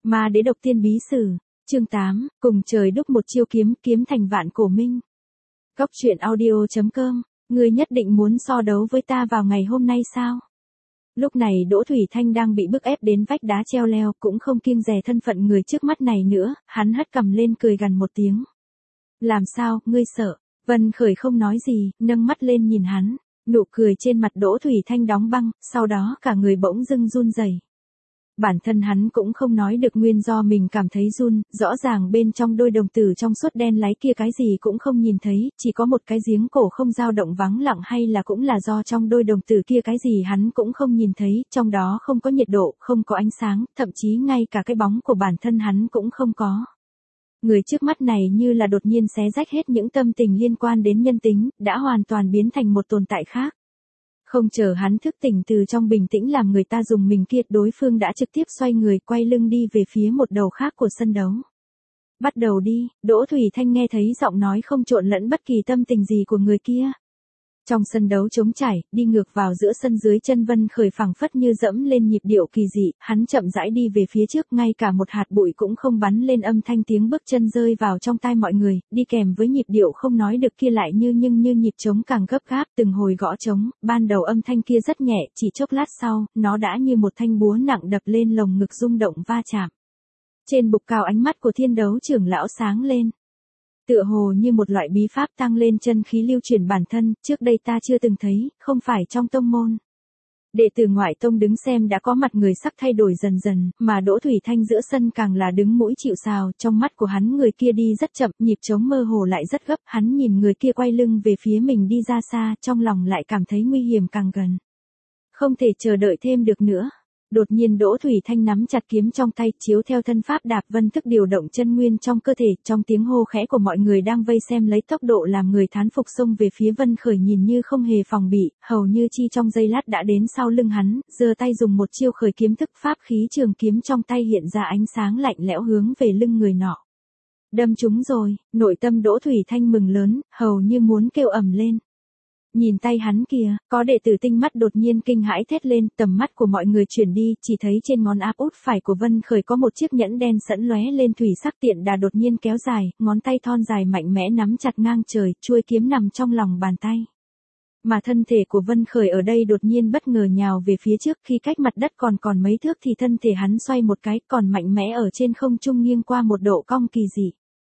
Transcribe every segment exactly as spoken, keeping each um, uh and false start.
Ma đế độc tiên bí sử, chương tám, cùng trời đúc một chiêu kiếm, kiếm thành vạn cổ minh. Góc truyện audio chấm com, ngươi nhất định muốn so đấu với ta vào ngày hôm nay sao? Lúc này Đỗ Thủy Thanh đang bị bức ép đến vách đá treo leo, cũng không kiêng dè thân phận người trước mắt này nữa, hắn hất cằm lên cười gằn một tiếng. Làm sao, ngươi sợ? Vân Khởi không nói gì, nâng mắt lên nhìn hắn, nụ cười trên mặt Đỗ Thủy Thanh đóng băng, sau đó cả người bỗng dưng run rẩy. Bản thân hắn cũng không nói được nguyên do mình cảm thấy run, rõ ràng bên trong đôi đồng tử trong suốt đen láy kia cái gì cũng không nhìn thấy, chỉ có một cái giếng cổ không dao động vắng lặng, hay là cũng là do trong đôi đồng tử kia cái gì hắn cũng không nhìn thấy, trong đó không có nhiệt độ, không có ánh sáng, thậm chí ngay cả cái bóng của bản thân hắn cũng không có. Người trước mắt này như là đột nhiên xé rách hết những tâm tình liên quan đến nhân tính, đã hoàn toàn biến thành một tồn tại khác. Không chờ hắn thức tỉnh từ trong bình tĩnh làm người ta dùng mình kia, đối phương đã trực tiếp xoay người quay lưng đi về phía một đầu khác của sân đấu. Bắt đầu đi, Đỗ Thủy Thanh nghe thấy giọng nói không trộn lẫn bất kỳ tâm tình gì của người kia. Trong sân đấu trống trải, đi ngược vào giữa sân dưới chân Vân Khởi phẳng phất như dẫm lên nhịp điệu kỳ dị, hắn chậm rãi đi về phía trước, ngay cả một hạt bụi cũng không bắn lên, âm thanh tiếng bước chân rơi vào trong tai mọi người, đi kèm với nhịp điệu không nói được kia lại như nhưng như nhịp trống càng gấp gáp, từng hồi gõ trống, ban đầu âm thanh kia rất nhẹ, chỉ chốc lát sau, nó đã như một thanh búa nặng đập lên lồng ngực rung động va chạm. Trên bục cao ánh mắt của Thiên Đấu trưởng lão sáng lên. Tựa hồ như một loại bí pháp tăng lên chân khí lưu chuyển bản thân, trước đây ta chưa từng thấy, không phải trong tông môn. Đệ tử ngoại tông đứng xem đã có mặt người sắc thay đổi dần dần, mà Đỗ Thủy Thanh giữa sân càng là đứng mũi chịu sào, trong mắt của hắn người kia đi rất chậm, nhịp trống mơ hồ lại rất gấp, hắn nhìn người kia quay lưng về phía mình đi ra xa, trong lòng lại cảm thấy nguy hiểm càng gần. Không thể chờ đợi thêm được nữa. Đột nhiên Đỗ Thủy Thanh nắm chặt kiếm trong tay, chiếu theo thân pháp đạp vân thức điều động chân nguyên trong cơ thể, trong tiếng hô khẽ của mọi người đang vây xem lấy tốc độ làm người thán phục xông về phía Vân Khởi, nhìn như không hề phòng bị, hầu như chi trong giây lát đã đến sau lưng hắn, giơ tay dùng một chiêu khởi kiếm thức, pháp khí trường kiếm trong tay hiện ra ánh sáng lạnh lẽo hướng về lưng người nọ. Đâm trúng rồi, nội tâm Đỗ Thủy Thanh mừng lớn, hầu như muốn kêu ầm lên. Nhìn tay hắn kìa, có đệ tử tinh mắt đột nhiên kinh hãi thét lên, tầm mắt của mọi người chuyển đi, chỉ thấy trên ngón áp út phải của Vân Khởi có một chiếc nhẫn đen sẫm lóe lên thủy sắc, tiện đà đột nhiên kéo dài, ngón tay thon dài mạnh mẽ nắm chặt ngang trời, chuôi kiếm nằm trong lòng bàn tay. Mà thân thể của Vân Khởi ở đây đột nhiên bất ngờ nhào về phía trước, khi cách mặt đất còn còn mấy thước thì thân thể hắn xoay một cái, còn mạnh mẽ ở trên không trung nghiêng qua một độ cong kỳ dị.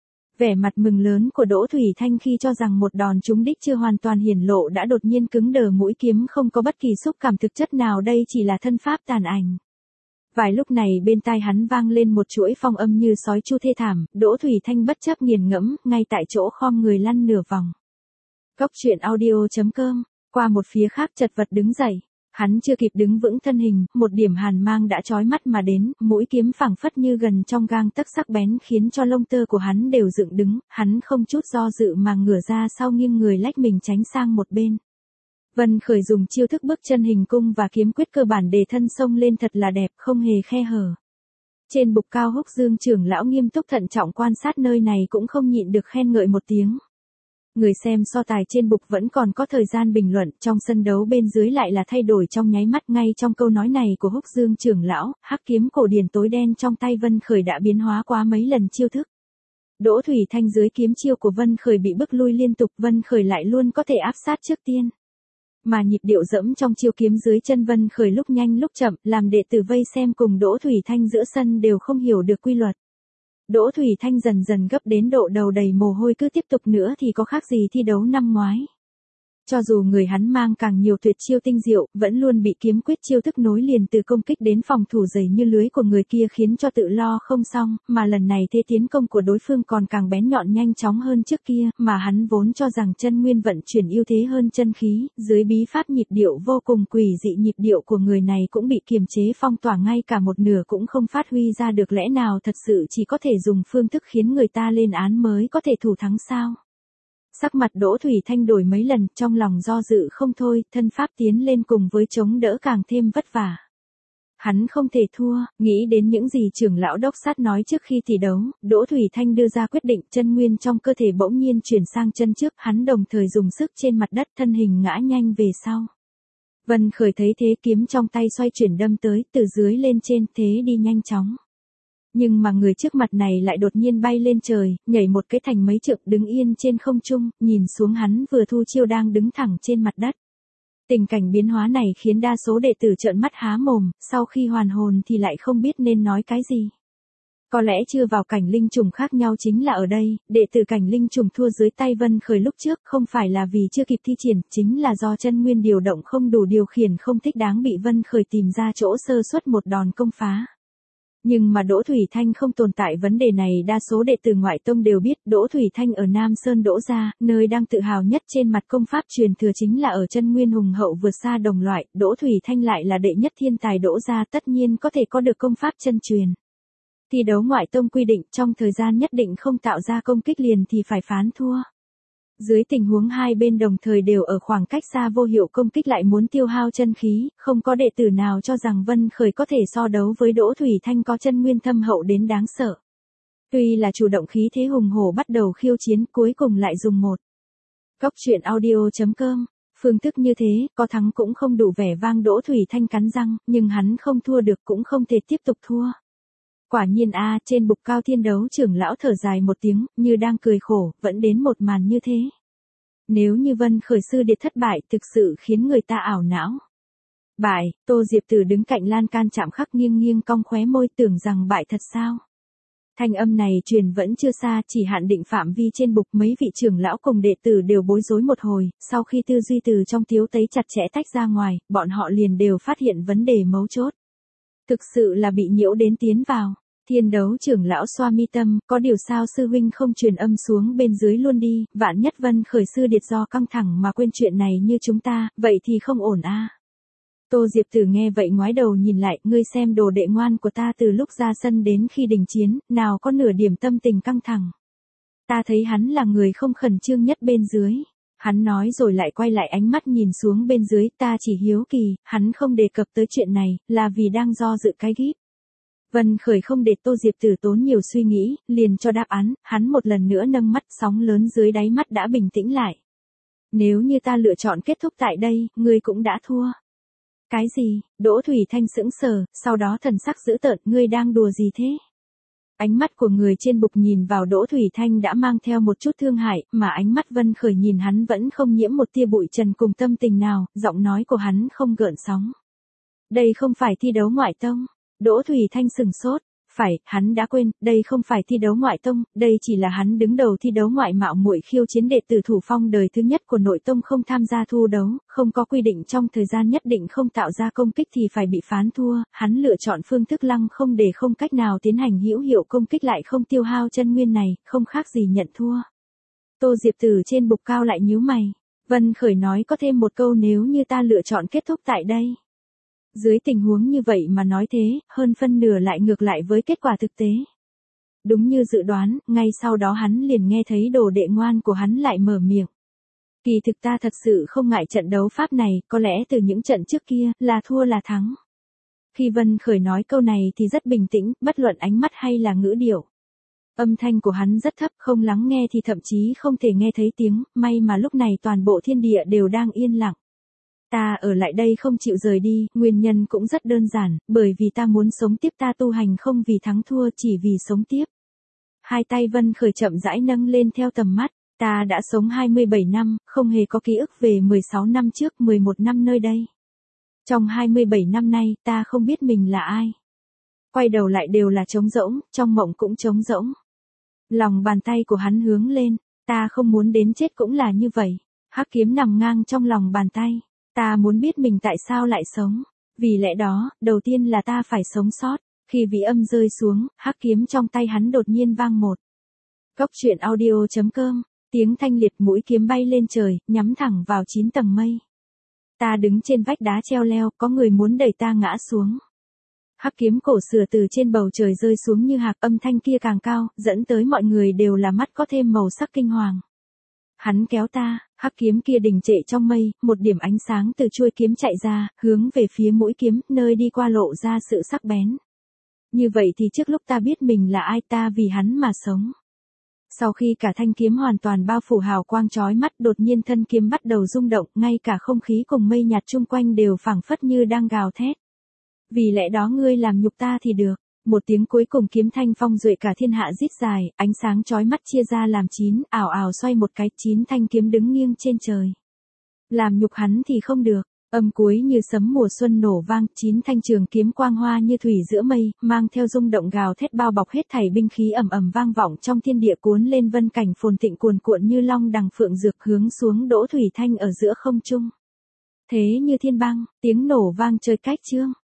Vẻ mặt mừng lớn của Đỗ Thủy Thanh khi cho rằng một đòn trúng đích chưa hoàn toàn hiển lộ đã đột nhiên cứng đờ, mũi kiếm không có bất kỳ xúc cảm thực chất nào, đây chỉ là thân pháp tàn ảnh. Vài lúc này bên tai hắn vang lên một chuỗi phong âm như sói chu thê thảm, Đỗ Thủy Thanh bất chấp nghiền ngẫm, ngay tại chỗ khom người lăn nửa vòng. Góc truyện audio chấm com, qua một phía khác chật vật đứng dậy. Hắn chưa kịp đứng vững thân hình, một điểm hàn mang đã chói mắt mà đến, mũi kiếm phảng phất như gần trong gang tấc sắc bén khiến cho lông tơ của hắn đều dựng đứng, hắn không chút do dự mà ngửa ra sau nghiêng người lách mình tránh sang một bên. Vân Khởi dùng chiêu thức bước chân hình cung và kiếm quyết cơ bản để thân xông lên thật là đẹp, không hề khe hở. Trên bục cao Húc Dương trưởng lão nghiêm túc thận trọng quan sát nơi này cũng không nhịn được khen ngợi một tiếng. Người xem so tài trên bục vẫn còn có thời gian bình luận, trong sân đấu bên dưới lại là thay đổi trong nháy mắt. Ngay trong câu nói này của Húc Dương trưởng lão, hắc kiếm cổ điển tối đen trong tay Vân Khởi đã biến hóa qua mấy lần chiêu thức. Đỗ Thủy Thanh dưới kiếm chiêu của Vân Khởi bị bức lui liên tục, Vân Khởi lại luôn có thể áp sát trước tiên. Mà nhịp điệu dẫm trong chiêu kiếm dưới chân Vân Khởi lúc nhanh lúc chậm, làm đệ tử vây xem cùng Đỗ Thủy Thanh giữa sân đều không hiểu được quy luật. Đỗ Thủy Thanh dần dần gấp đến độ đầu đầy mồ hôi, cứ tiếp tục nữa thì có khác gì thi đấu năm ngoái. Cho dù người hắn mang càng nhiều tuyệt chiêu tinh diệu, vẫn luôn bị kiếm quyết chiêu thức nối liền từ công kích đến phòng thủ dày như lưới của người kia khiến cho tự lo không xong, mà lần này thế tiến công của đối phương còn càng bén nhọn nhanh chóng hơn trước kia, mà hắn vốn cho rằng chân nguyên vận chuyển ưu thế hơn chân khí, dưới bí pháp nhịp điệu vô cùng quỷ dị, nhịp điệu của người này cũng bị kiềm chế phong tỏa, ngay cả một nửa cũng không phát huy ra được, lẽ nào thật sự chỉ có thể dùng phương thức khiến người ta lên án mới có thể thủ thắng sao? Sắc mặt Đỗ Thủy Thanh đổi mấy lần, trong lòng do dự không thôi, thân pháp tiến lên cùng với chống đỡ càng thêm vất vả. Hắn không thể thua, nghĩ đến những gì trưởng lão đốc sát nói trước khi thi đấu, Đỗ Thủy Thanh đưa ra quyết định, chân nguyên trong cơ thể bỗng nhiên chuyển sang chân trước, hắn đồng thời dùng sức trên mặt đất, thân hình ngã nhanh về sau. Vân Khởi thấy thế, kiếm trong tay xoay chuyển đâm tới, từ dưới lên trên, thế đi nhanh chóng. Nhưng mà người trước mặt này lại đột nhiên bay lên trời, nhảy một cái thành mấy trượng đứng yên trên không trung, nhìn xuống hắn vừa thu chiêu đang đứng thẳng trên mặt đất. Tình cảnh biến hóa này khiến đa số đệ tử trợn mắt há mồm, sau khi hoàn hồn thì lại không biết nên nói cái gì. Có lẽ chưa vào cảnh linh trùng khác nhau chính là ở đây, đệ tử cảnh linh trùng thua dưới tay Vân Khởi lúc trước không phải là vì chưa kịp thi triển, chính là do chân nguyên điều động không đủ điều khiển không thích đáng bị Vân Khởi tìm ra chỗ sơ suất một đòn công phá. Nhưng mà Đỗ Thủy Thanh không tồn tại vấn đề này, đa số đệ tử ngoại tông đều biết Đỗ Thủy Thanh ở Nam Sơn Đỗ gia, nơi đang tự hào nhất trên mặt công pháp truyền thừa chính là ở chân nguyên hùng hậu vượt xa đồng loại, Đỗ Thủy Thanh lại là đệ nhất thiên tài Đỗ gia, tất nhiên có thể có được công pháp chân truyền. Thi đấu ngoại tông quy định trong thời gian nhất định không tạo ra công kích liền thì phải phán thua. Dưới tình huống hai bên đồng thời đều ở khoảng cách xa vô hiệu công kích lại muốn tiêu hao chân khí, không có đệ tử nào cho rằng Vân Khởi có thể so đấu với Đỗ Thủy Thanh có chân nguyên thâm hậu đến đáng sợ. Tuy là chủ động khí thế hùng hổ bắt đầu khiêu chiến, cuối cùng lại dùng một. Góc truyện audio chấm com. Phương thức như thế, có thắng cũng không đủ vẻ vang. Đỗ Thủy Thanh cắn răng, nhưng hắn không thua được cũng không thể tiếp tục thua. Quả nhiên a, trên bục cao thiên đấu trưởng lão thở dài một tiếng, như đang cười khổ, vẫn đến một màn như thế. Nếu như Vân Khởi sư điệt thất bại thực sự khiến người ta ảo não. Bại, Tô Diệp Tử đứng cạnh lan can chạm khắc nghiêng nghiêng cong khóe môi tưởng rằng bại thật sao. Thanh âm này truyền vẫn chưa xa, chỉ hạn định phạm vi trên bục, mấy vị trưởng lão cùng đệ tử đều bối rối một hồi, sau khi tư duy từ trong tiếu tấy chặt chẽ tách ra ngoài, bọn họ liền đều phát hiện vấn đề mấu chốt. Thực sự là bị nhiễu đến tiến vào. Thiên đấu trưởng lão xoa mi tâm, có điều sao sư huynh không truyền âm xuống bên dưới luôn đi, vạn nhất Vân Khởi sư điệt do căng thẳng mà quên chuyện này như chúng ta, vậy thì không ổn a. Tô Diệp Tử nghe vậy ngoái đầu nhìn lại, ngươi xem đồ đệ ngoan của ta từ lúc ra sân đến khi đình chiến, nào có nửa điểm tâm tình căng thẳng. Ta thấy hắn là người không khẩn trương nhất bên dưới. Hắn nói rồi lại quay lại ánh mắt nhìn xuống bên dưới, ta chỉ hiếu kỳ, hắn không đề cập tới chuyện này, là vì đang do dự cái gíp. Vân Khởi không để Tô Diệp Tử tốn nhiều suy nghĩ, liền cho đáp án, hắn một lần nữa nâng mắt, sóng lớn dưới đáy mắt đã bình tĩnh lại. Nếu như ta lựa chọn kết thúc tại đây, ngươi cũng đã thua. Cái gì? Đỗ Thủy Thanh sững sờ, sau đó thần sắc dữ tợn, ngươi đang đùa gì thế? Ánh mắt của người trên bục nhìn vào Đỗ Thủy Thanh đã mang theo một chút thương hại, mà ánh mắt Vân Khởi nhìn hắn vẫn không nhiễm một tia bụi trần cùng tâm tình nào, giọng nói của hắn không gợn sóng. Đây không phải thi đấu ngoại tông. Đỗ Thủy Thanh sừng sốt, phải, hắn đã quên, đây không phải thi đấu ngoại tông, đây chỉ là hắn đứng đầu thi đấu ngoại mạo muội khiêu chiến đệ tử thủ phong đời thứ nhất của nội tông không tham gia thu đấu, không có quy định trong thời gian nhất định không tạo ra công kích thì phải bị phán thua, hắn lựa chọn phương thức lăng không để không cách nào tiến hành hữu hiệu công kích lại không tiêu hao chân nguyên này, không khác gì nhận thua. Tô Diệp Tử trên bục cao lại nhíu mày, Vân Khởi nói có thêm một câu nếu như ta lựa chọn kết thúc tại đây. Dưới tình huống như vậy mà nói thế, hơn phân nửa lại ngược lại với kết quả thực tế. Đúng như dự đoán, ngay sau đó hắn liền nghe thấy đồ đệ ngoan của hắn lại mở miệng. Kỳ thực ta thật sự không ngại trận đấu pháp này, có lẽ từ những trận trước kia, là thua là thắng. Khi Vân Khởi nói câu này thì rất bình tĩnh, bất luận ánh mắt hay là ngữ điệu. Âm thanh của hắn rất thấp, không lắng nghe thì thậm chí không thể nghe thấy tiếng, may mà lúc này toàn bộ thiên địa đều đang yên lặng. Ta ở lại đây không chịu rời đi, nguyên nhân cũng rất đơn giản, bởi vì ta muốn sống tiếp, ta tu hành không vì thắng thua chỉ vì sống tiếp. Hai tay Vân Khởi chậm rãi nâng lên theo tầm mắt, ta đã sống hai mươi bảy năm, không hề có ký ức về mười sáu năm trước, mười một năm nơi đây. Trong hai mươi bảy năm nay, ta không biết mình là ai. Quay đầu lại đều là trống rỗng, trong mộng cũng trống rỗng. Lòng bàn tay của hắn hướng lên, ta không muốn đến chết cũng là như vậy. Hắc kiếm nằm ngang trong lòng bàn tay. Ta muốn biết mình tại sao lại sống. Vì lẽ đó, đầu tiên là ta phải sống sót. Khi vị âm rơi xuống, hắc kiếm trong tay hắn đột nhiên vang một. Góc truyện audio chấm com, tiếng thanh liệt mũi kiếm bay lên trời, nhắm thẳng vào chín tầng mây. Ta đứng trên vách đá treo leo, có người muốn đẩy ta ngã xuống. Hắc kiếm cổ xưa từ trên bầu trời rơi xuống như hạc, âm thanh kia càng cao, dẫn tới mọi người đều là mắt có thêm màu sắc kinh hoàng. Hắn kéo ta, hắc kiếm kia đình trệ trong mây, một điểm ánh sáng từ chuôi kiếm chạy ra, hướng về phía mũi kiếm, nơi đi qua lộ ra sự sắc bén. Như vậy thì trước lúc ta biết mình là ai, ta vì hắn mà sống. Sau khi cả thanh kiếm hoàn toàn bao phủ hào quang chói mắt, đột nhiên thân kiếm bắt đầu rung động, ngay cả không khí cùng mây nhạt chung quanh đều phảng phất như đang gào thét. Vì lẽ đó ngươi làm nhục ta thì được, Một tiếng cuối cùng kiếm thanh phong duệ cả thiên hạ rít dài, ánh sáng chói mắt chia ra làm chín, ảo ảo xoay một cái, chín thanh kiếm đứng nghiêng trên trời. Làm nhục hắn thì không được. Âm cuối như sấm mùa xuân nổ vang, chín thanh trường kiếm quang hoa như thủy giữa mây, mang theo rung động gào thét bao bọc hết thảy binh khí ầm ầm vang vọng trong thiên địa, cuốn lên vân cảnh phồn thịnh cuồn cuộn như long đằng phượng dược, hướng xuống Đỗ Thủy Thanh ở giữa không trung. Thế như thiên băng, tiếng nổ vang trời cách trương.